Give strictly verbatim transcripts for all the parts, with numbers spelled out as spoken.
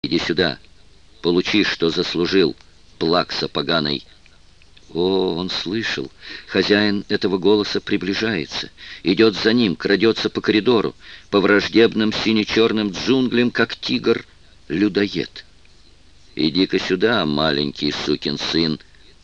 Иди сюда, получи, что заслужил, плакса поганый. О, он слышал. Хозяин этого голоса приближается. Идет за ним, крадется по коридору, по враждебным сине-черным джунглям, как тигр-людоед. Иди-ка сюда, маленький сукин сын.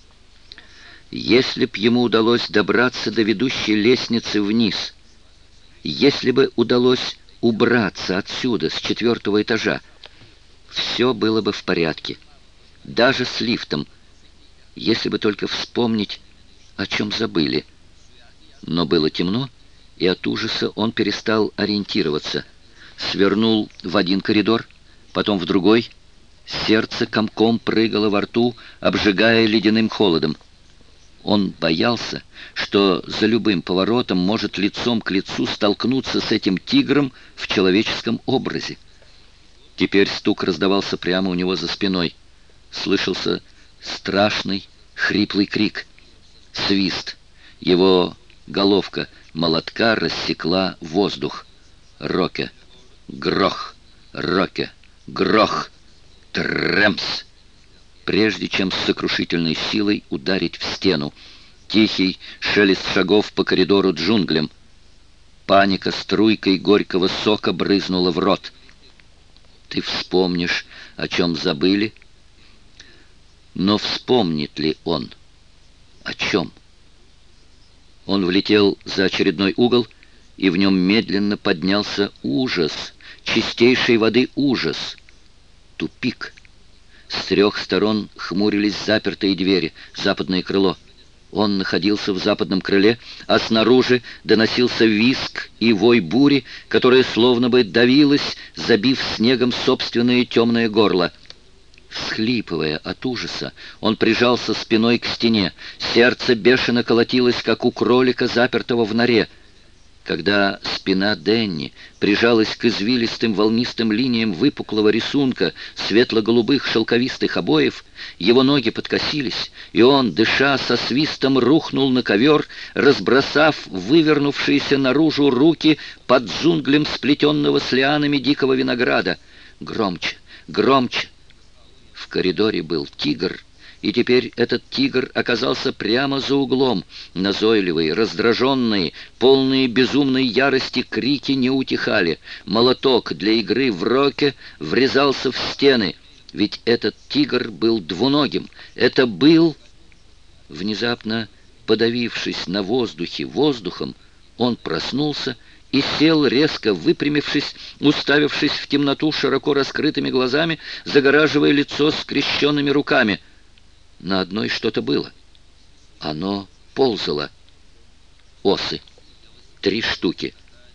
Если б ему удалось добраться до ведущей лестницы вниз, если бы удалось убраться отсюда, с четвертого этажа, все было бы в порядке. Даже с лифтом, если бы только вспомнить, о чем забыли. Но было темно, и от ужаса он перестал ориентироваться. Свернул в один коридор, потом в другой. Сердце комком прыгало во рту, обжигая ледяным холодом. Он боялся, что за любым поворотом может лицом к лицу столкнуться с этим тигром в человеческом образе. Теперь стук раздавался прямо у него за спиной. Слышался страшный, хриплый крик. Свист. Его головка молотка рассекла воздух. Роке. Грох. Роке. Грох. Трэмс. Прежде чем с сокрушительной силой ударить в стену. Тихий шелест шагов по коридору джунглям. Паника струйкой горького сока брызнула в рот. Ты вспомнишь, о чем забыли? Но вспомнит ли он? О чем? Он влетел за очередной угол, и в нем медленно поднялся ужас, чистейшей воды ужас. Тупик. С трех сторон хмурились запертые двери, западное крыло. Он находился в западном крыле, а снаружи доносился визг и вой бури, которая словно бы давилась, забив снегом собственное темное горло. Всхлипывая от ужаса, он прижался спиной к стене. Сердце бешено колотилось, как у кролика, запертого в норе. Когда спина Денни прижалась к извилистым волнистым линиям выпуклого рисунка светло-голубых шелковистых обоев, его ноги подкосились, и он, дыша со свистом, рухнул на ковер, разбросав вывернувшиеся наружу руки под джунглем сплетенного с лианами дикого винограда. Громче, громче. В коридоре был тигр, и теперь этот тигр оказался прямо за углом. Назойливые, раздраженные, полные безумной ярости крики не утихали. Молоток для игры в роке врезался в стены. Ведь этот тигр был двуногим. Это был... Внезапно подавившись на воздухе воздухом, он проснулся и сел, резко выпрямившись, уставившись в темноту широко раскрытыми глазами, загораживая лицо скрещенными руками. На одной что-то было. Оно ползало. Осы. Три штуки.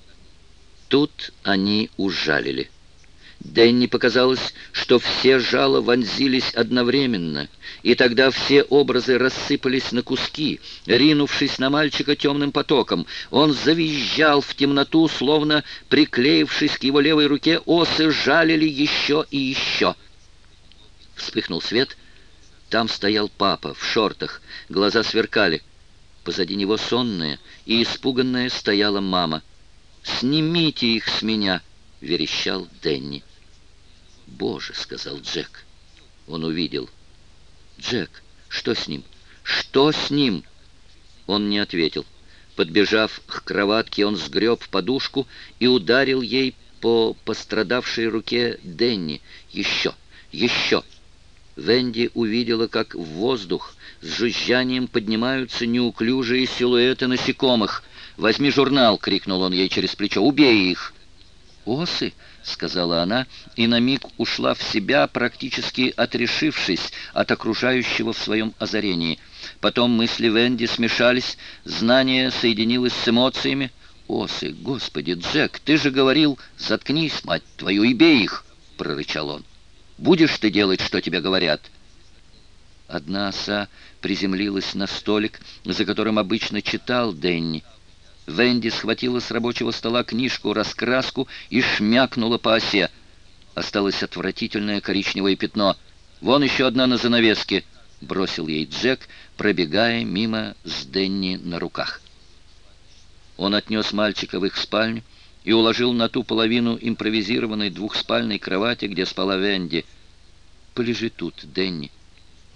Тут они ужалили. Денни показалось, что все жало вонзились одновременно, и тогда все образы рассыпались на куски, ринувшись на мальчика темным потоком. Он завизжал в темноту, словно приклеившись к его левой руке, осы жалили еще и еще. Вспыхнул свет. Там стоял папа в шортах, глаза сверкали. Позади него сонная и испуганная стояла мама. «Снимите их с меня!» — верещал Денни. «Боже!» — сказал Джек. Он увидел. «Джек, что с ним? Что с ним?» Он не ответил. Подбежав к кроватке, он сгреб подушку и ударил ей по пострадавшей руке Денни. «Еще! Еще!» Венди увидела, как в воздух с жужжанием поднимаются неуклюжие силуэты насекомых. «Возьми журнал!» — крикнул он ей через плечо. «Убей их!» «Осы!» — сказала она, и на миг ушла в себя, практически отрешившись от окружающего в своем озарении. Потом мысли Венди смешались, знание соединилось с эмоциями. «Осы! Господи, Джек, ты же говорил...» «Заткнись, мать твою, и бей их!» — прорычал он. «Будешь ты делать, что тебе говорят?» Одна оса приземлилась на столик, за которым обычно читал Денни. Венди схватила с рабочего стола книжку-раскраску и шмякнула по осе. Осталось отвратительное коричневое пятно. «Вон еще одна на занавеске», — бросил ей Джек, пробегая мимо с Денни на руках. Он отнес мальчика в их спальню, и уложил на ту половину импровизированной двухспальной кровати, где спала Венди. «Полежи тут, Дэнни.